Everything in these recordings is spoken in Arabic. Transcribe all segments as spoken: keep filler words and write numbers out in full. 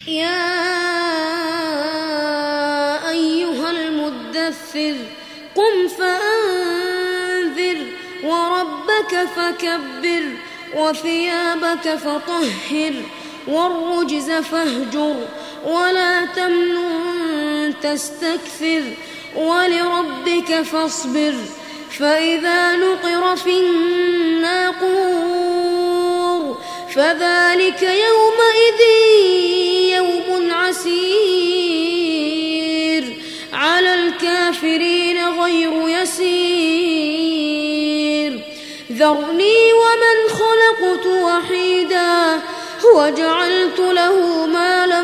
يا أيها المدثر قم فأنذر وربك فكبر وثيابك فطهر والرجز فاهجر ولا تمنن تستكثر ولربك فاصبر فإذا نقر في الناقور فذلك يومئذ يوم عسير على الكافرين غير يسير ذرني ومن خلقت وحيدا وجعلت له مالا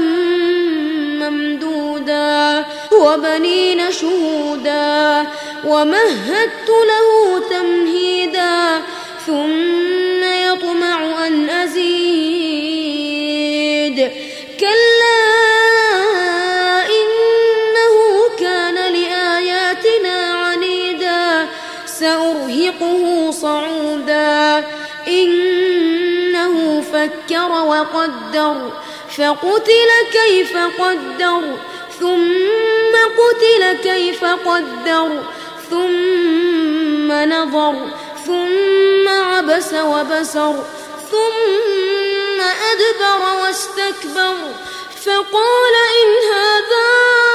ممدودا وبنين شهودا ومهدت له تمهيدا ثم يطمع أن أزيد كلا إنه كان لآياتنا عنيدا سأرهقه صعودا إنه فكر وقدر فقتل كيف قدر ثم قتل كيف قدر ثم نظر ثم عبس وبسر ثم أدبر واستكبر فقال إن هذا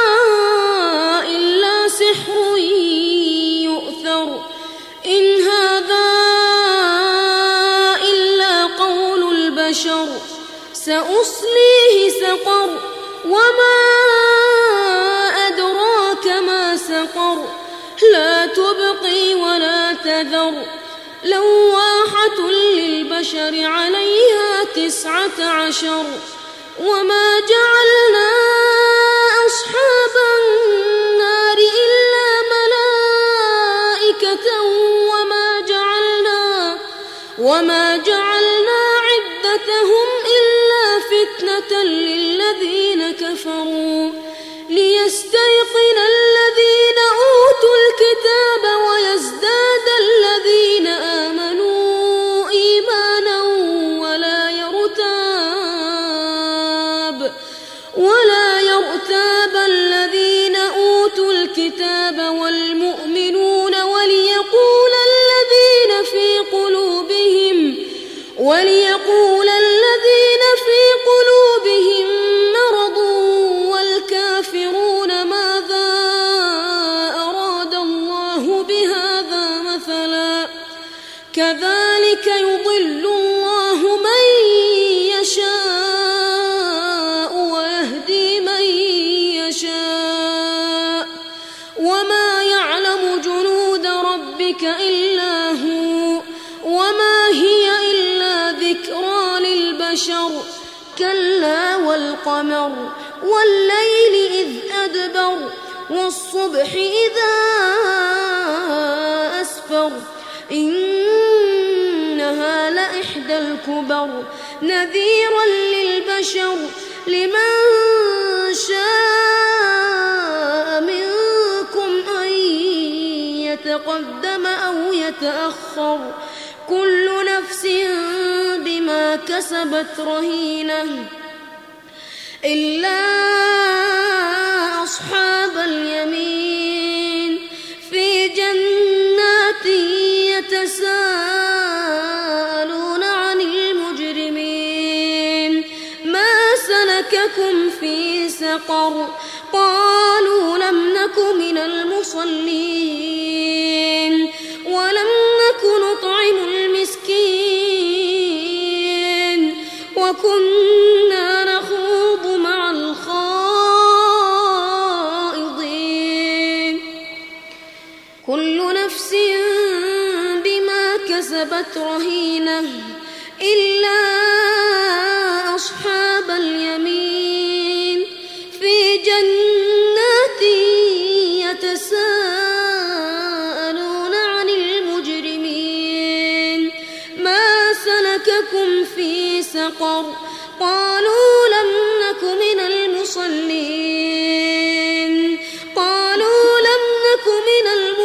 إلا سحر يؤثر إن هذا إلا قول البشر سأصليه سقر وما أدراك ما سقر لا تبقي ولا تذر لواحة للبشر عليها تسعة عشر وما جعلنا أصحاب النار إلا ملائكة وما جعلنا وما جعلنا عدتهم إلا فتنة للذين كفروا ليستيقن الذين أوتوا الكتاب ويزداد الذين آمنوا إيمانا ولا يرتاب ولا يرتاب الذين أوتوا الكتاب والمؤمنون وليقول الذين في قلوبهم وليقول الذين في قلوبهم مرض والكافرون ماذا أراد الله بهذا مثلا كذلك يضل الله من يشاء ويهدي من يشاء وما يعلم جنود ربك إلا هو وما هي إلا ذكرى للبشر كلا والقمر والليل إذ أدبر والصبح إذا أسفر إنها لإحدى الكبر نذيرا للبشر لمن شاء منكم أن يتقدم أو يتأخر كل نفس بما كسبت رهينة إلا أصحاب اليمين في جنات يتساءلون عن المجرمين ما سلككم في سقر قالوا لم نك من المصلين ولم نك نطعم المسكين وكنا نخوض مع الخائضين كل نفس بما كسبت رهينة إلا أصحاب اليمين في جنات يتساءلون عن المجرمين ما سلككم في سقر قالوا لم نك من المصلين قالوا لم نك من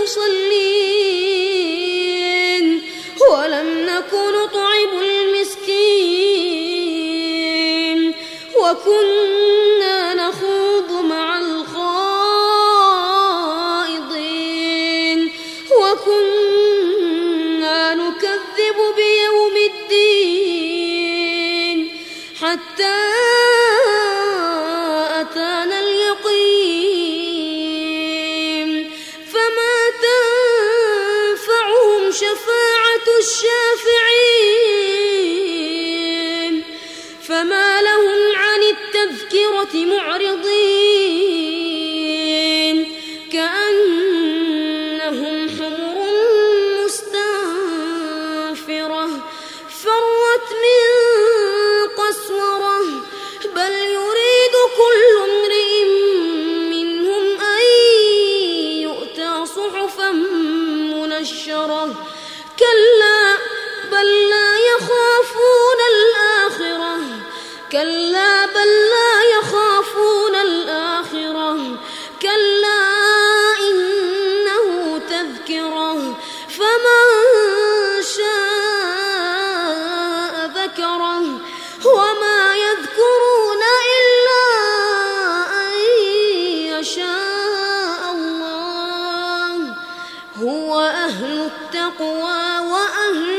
المصلين ولم نك نطعم المسكين وكنا تذكرة فمن شاء ذكره وما يذكرون إلا أن يشاء الله هو أهل التقوى وأهل